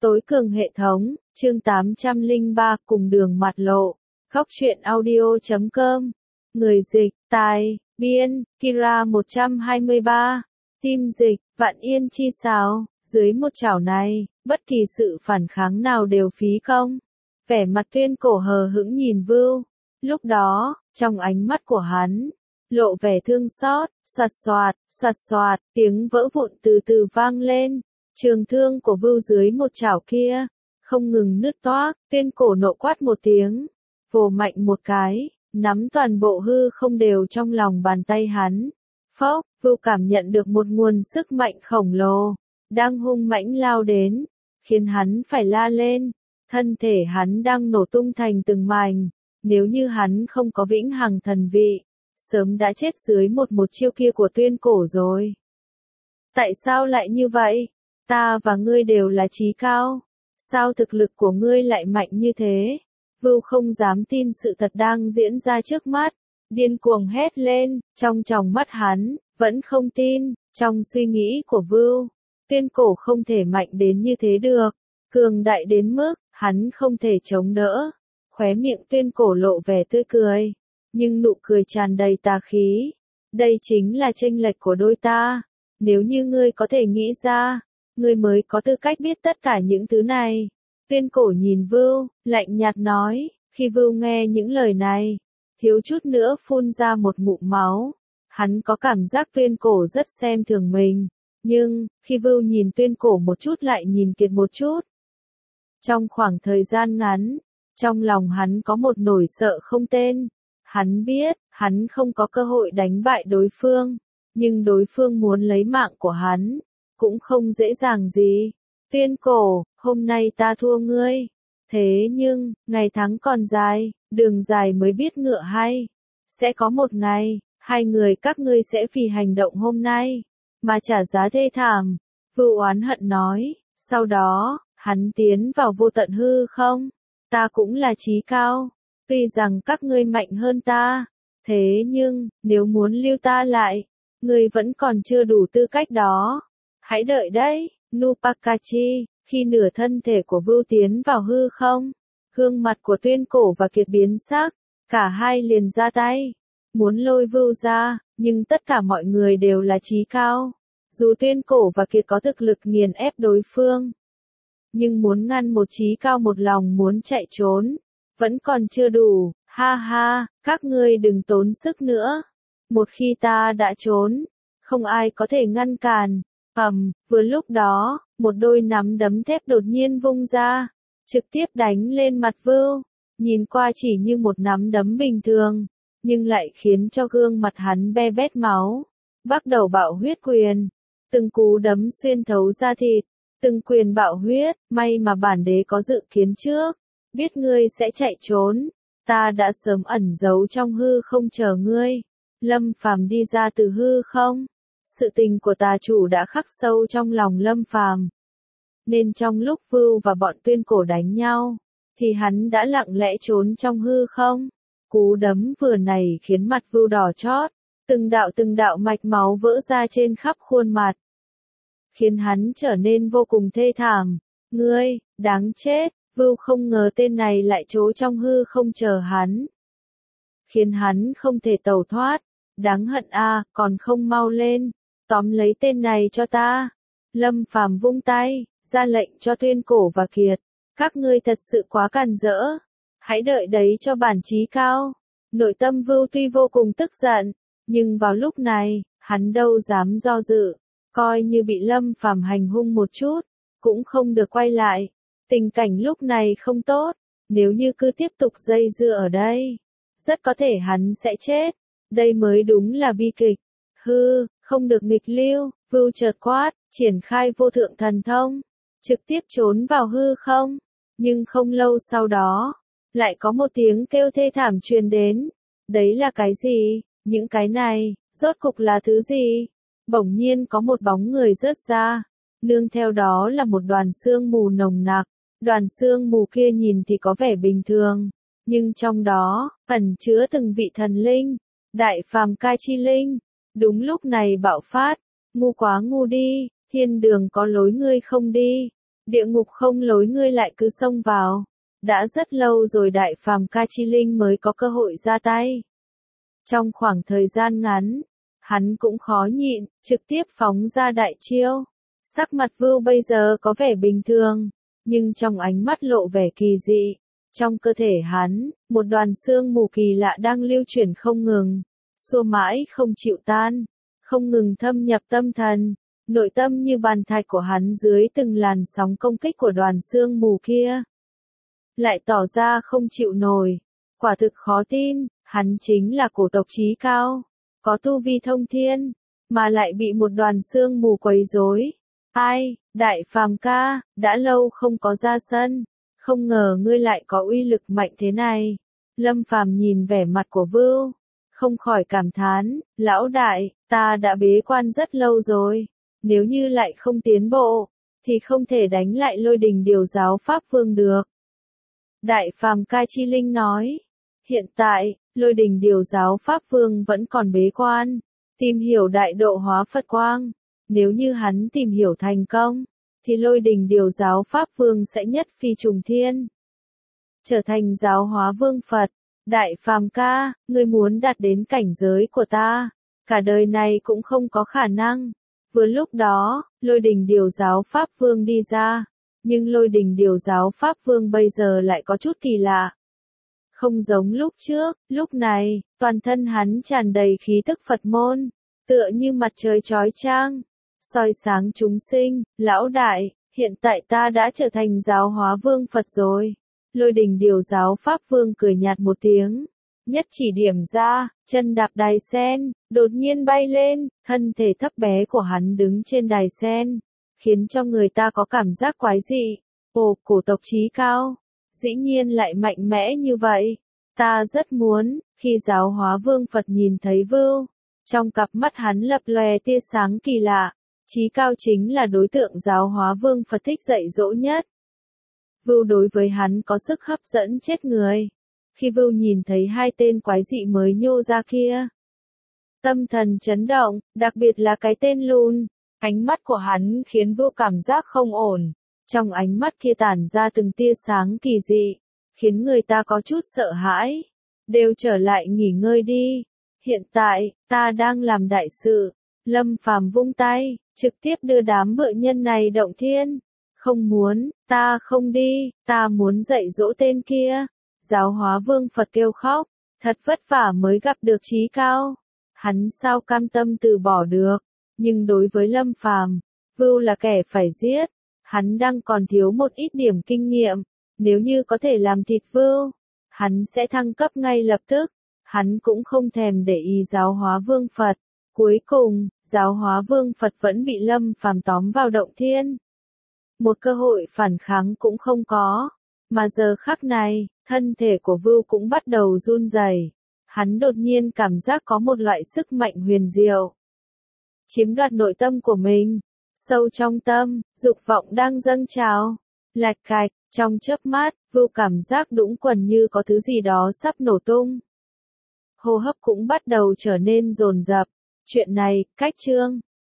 Tối cường hệ thống, chương 803, cùng đường mặt lộ. Góc truyện audio.com. Người dịch, tài, biên, Kira 123. Tim dịch, Vạn Yên chi sáo. Dưới một chảo này, bất kỳ sự phản kháng nào đều phí công. Vẻ mặt Tuyên Cổ hờ hững nhìn Vưu. Lúc đó, trong ánh mắt của hắn, lộ vẻ thương xót, xoạt xoạt, tiếng vỡ vụn từ từ vang lên. Trường thương của Vưu dưới một chảo kia, không ngừng nứt toác. Tuyên Cổ nộ quát một tiếng, vồ mạnh một cái, nắm toàn bộ hư không đều trong lòng bàn tay hắn. Phốc, Vưu cảm nhận được một nguồn sức mạnh khổng lồ, đang hung mãnh lao đến, khiến hắn phải la lên. Thân thể hắn đang nổ tung thành từng mảnh, nếu như hắn không có vĩnh hằng thần vị, sớm đã chết dưới một chiêu kia của Tuyên Cổ rồi. Tại sao lại như vậy? Ta và ngươi đều là chí cao. Sao thực lực của ngươi lại mạnh như thế? Vưu không dám tin sự thật đang diễn ra trước mắt. Điên cuồng hét lên, trong tròng mắt hắn, vẫn không tin. Trong suy nghĩ của Vưu, Tuyên Cổ không thể mạnh đến như thế được. Cường đại đến mức, hắn không thể chống đỡ. Khóe miệng Tuyên Cổ lộ vẻ tươi cười. Nhưng nụ cười tràn đầy tà khí. Đây chính là chênh lệch của đôi ta. Nếu như ngươi có thể nghĩ ra, ngươi mới có tư cách biết tất cả những thứ này. Tuyên Cổ nhìn Vưu, lạnh nhạt nói. Khi Vưu nghe những lời này, thiếu chút nữa phun ra một ngụm máu. Hắn có cảm giác Tuyên Cổ rất xem thường mình. Nhưng, khi Vưu nhìn Tuyên Cổ một chút lại nhìn Kiệt một chút. Trong khoảng thời gian ngắn, trong lòng hắn có một nỗi sợ không tên. Hắn biết, hắn không có cơ hội đánh bại đối phương. Nhưng đối phương muốn lấy mạng của hắn, cũng không dễ dàng gì. Tuyên Cổ, hôm nay ta thua ngươi. Thế nhưng, ngày tháng còn dài, đường dài mới biết ngựa hay. Sẽ có một ngày, hai người các ngươi sẽ vì hành động hôm nay, mà trả giá thê thảm. Vưu oán hận nói, sau đó, hắn tiến vào vô tận hư không. Ta cũng là chí cao, tuy rằng các ngươi mạnh hơn ta. Thế nhưng, nếu muốn lưu ta lại, ngươi vẫn còn chưa đủ tư cách đó. Hãy đợi đấy, Nupakachi. Khi nửa thân thể của Vưu tiến vào hư không, gương mặt của Tuyên Cổ và Kiệt biến sắc, cả hai liền ra tay, muốn lôi Vưu ra, nhưng tất cả mọi người đều là chí cao. Dù Tuyên Cổ và Kiệt có thực lực nghiền ép đối phương, nhưng muốn ngăn một chí cao một lòng muốn chạy trốn, vẫn còn chưa đủ. Ha ha, các ngươi đừng tốn sức nữa. Một khi ta đã trốn, không ai có thể ngăn cản. Vừa lúc đó, một đôi nắm đấm thép đột nhiên vung ra, trực tiếp đánh lên mặt Vưu. Nhìn qua chỉ như một nắm đấm bình thường, nhưng lại khiến cho gương mặt hắn be bét máu. Bắt đầu bạo huyết quyền, từng cú đấm xuyên thấu da thịt, từng quyền bạo huyết. May mà bản đế có dự kiến trước, biết ngươi sẽ chạy trốn, ta đã sớm ẩn giấu trong hư không chờ ngươi. Lâm Phàm đi ra từ hư không. Sự tình của tà chủ đã khắc sâu trong lòng Lâm Phàm, nên trong lúc Vưu và bọn Tuyên Cổ đánh nhau, thì hắn đã lặng lẽ trốn trong hư không. Cú đấm vừa này khiến mặt Vưu đỏ chót, từng đạo mạch máu vỡ ra trên khắp khuôn mặt, khiến hắn trở nên vô cùng thê thảm. Ngươi, đáng chết. Vưu không ngờ tên này lại trốn trong hư không chờ hắn, khiến hắn không thể tẩu thoát. Đáng hận a, còn không mau lên, tóm lấy tên này cho ta. Lâm Phàm vung tay, ra lệnh cho Tuyên Cổ và Kiệt. Các ngươi thật sự quá càn rỡ. Hãy đợi đấy cho bản chí cao. Nội tâm Vưu tuy vô cùng tức giận, nhưng vào lúc này, hắn đâu dám do dự. Coi như bị Lâm Phàm hành hung một chút, cũng không được quay lại. Tình cảnh lúc này không tốt. Nếu như cứ tiếp tục dây dưa ở đây, rất có thể hắn sẽ chết. Đây mới đúng là bi kịch. Không được nghịch lưu. Vưu chợt quát, triển khai vô thượng thần thông, trực tiếp trốn vào hư không. Nhưng không lâu sau đó, lại có một tiếng kêu thê thảm truyền đến. Đấy là cái gì? Những cái này, rốt cục là thứ gì? Bỗng nhiên có một bóng người rớt ra, nương theo đó là một đoàn sương mù nồng nặc. Đoàn sương mù kia nhìn thì có vẻ bình thường, nhưng trong đó, ẩn chứa từng vị thần linh, đại phàm cai chi linh. Đúng lúc này bạo phát, ngu quá ngu đi, thiên đường có lối ngươi không đi. Địa ngục không lối ngươi lại cứ xông vào. Đã rất lâu rồi Đại Phàm Ca Chi Linh mới có cơ hội ra tay. Trong khoảng thời gian ngắn, hắn cũng khó nhịn, trực tiếp phóng ra đại chiêu. Sắc mặt Vưu bây giờ có vẻ bình thường, nhưng trong ánh mắt lộ vẻ kỳ dị. Trong cơ thể hắn, một đoàn xương mù kỳ lạ đang lưu chuyển không ngừng, xua mãi không chịu tan, không ngừng thâm nhập tâm thần. Nội tâm như bàn thạch của hắn dưới từng làn sóng công kích của đoàn xương mù kia, lại tỏ ra không chịu nổi. Quả thực khó tin, hắn chính là cổ tộc chí cao, có tu vi thông thiên, mà lại bị một đoàn xương mù quấy rối. Ai, Đại Phàm ca, đã lâu không có ra sân, không ngờ ngươi lại có uy lực mạnh thế này. Lâm Phàm nhìn vẻ mặt của Vưu, không khỏi cảm thán, lão đại, ta đã bế quan rất lâu rồi, nếu như lại không tiến bộ, thì không thể đánh lại Lôi Đình Điều Giáo Pháp Vương được. Đại Phàm Ca Chi Linh nói, hiện tại, Lôi Đình Điều Giáo Pháp Vương vẫn còn bế quan, tìm hiểu đại độ hóa Phật Quang. Nếu như hắn tìm hiểu thành công, thì Lôi Đình Điều Giáo Pháp Vương sẽ nhất phi trùng thiên, trở thành giáo hóa vương Phật. Đại Phàm ca, ngươi muốn đạt đến cảnh giới của ta, cả đời này cũng không có khả năng. Vừa lúc đó, Lôi Đình Điều Giáo Pháp Vương đi ra, nhưng Lôi Đình Điều Giáo Pháp Vương bây giờ lại có chút kỳ lạ. Không giống lúc trước, lúc này, toàn thân hắn tràn đầy khí tức Phật môn, tựa như mặt trời chói chang, soi sáng chúng sinh. Lão đại, hiện tại ta đã trở thành giáo hóa vương Phật rồi. Lôi Đình Điều Giáo Pháp Vương cười nhạt một tiếng, nhất chỉ điểm ra, chân đạp đài sen, đột nhiên bay lên, thân thể thấp bé của hắn đứng trên đài sen, khiến cho người ta có cảm giác quái dị. Ồ, cổ tộc chí cao, dĩ nhiên lại mạnh mẽ như vậy. Ta rất muốn, khi giáo hóa vương Phật nhìn thấy Vưu, trong cặp mắt hắn lập lòe tia sáng kỳ lạ. Chí cao chính là đối tượng giáo hóa vương Phật thích dạy dỗ nhất. Vưu đối với hắn có sức hấp dẫn chết người. Khi Vưu nhìn thấy hai tên quái dị mới nhô ra kia, tâm thần chấn động, đặc biệt là cái tên Lùn. Ánh mắt của hắn khiến Vưu cảm giác không ổn. Trong ánh mắt kia tản ra từng tia sáng kỳ dị, khiến người ta có chút sợ hãi. Đều trở lại nghỉ ngơi đi. Hiện tại, ta đang làm đại sự. Lâm Phàm vung tay, trực tiếp đưa đám bựa nhân này động thiên. Không muốn, ta không đi, ta muốn dạy dỗ tên kia. Giáo hóa vương Phật kêu khóc, thật vất vả mới gặp được chí cao. Hắn sao cam tâm từ bỏ được, nhưng đối với Lâm Phàm, Vưu là kẻ phải giết. Hắn đang còn thiếu một ít điểm kinh nghiệm, nếu như có thể làm thịt Vưu, hắn sẽ thăng cấp ngay lập tức. Hắn cũng không thèm để ý giáo hóa vương Phật. Cuối cùng, giáo hóa vương Phật vẫn bị Lâm Phàm tóm vào động thiên. Một cơ hội phản kháng cũng không có, mà giờ khắc này, thân thể của Vưu cũng bắt đầu run rẩy. Hắn đột nhiên cảm giác có một loại sức mạnh huyền diệu chiếm đoạt nội tâm của mình. Sâu trong tâm, dục vọng đang dâng trào. Lạch cạch, trong chớp mắt, Vưu cảm giác đũng quần như có thứ gì đó sắp nổ tung. Hô hấp cũng bắt đầu trở nên dồn dập. Chuyện này, cách chương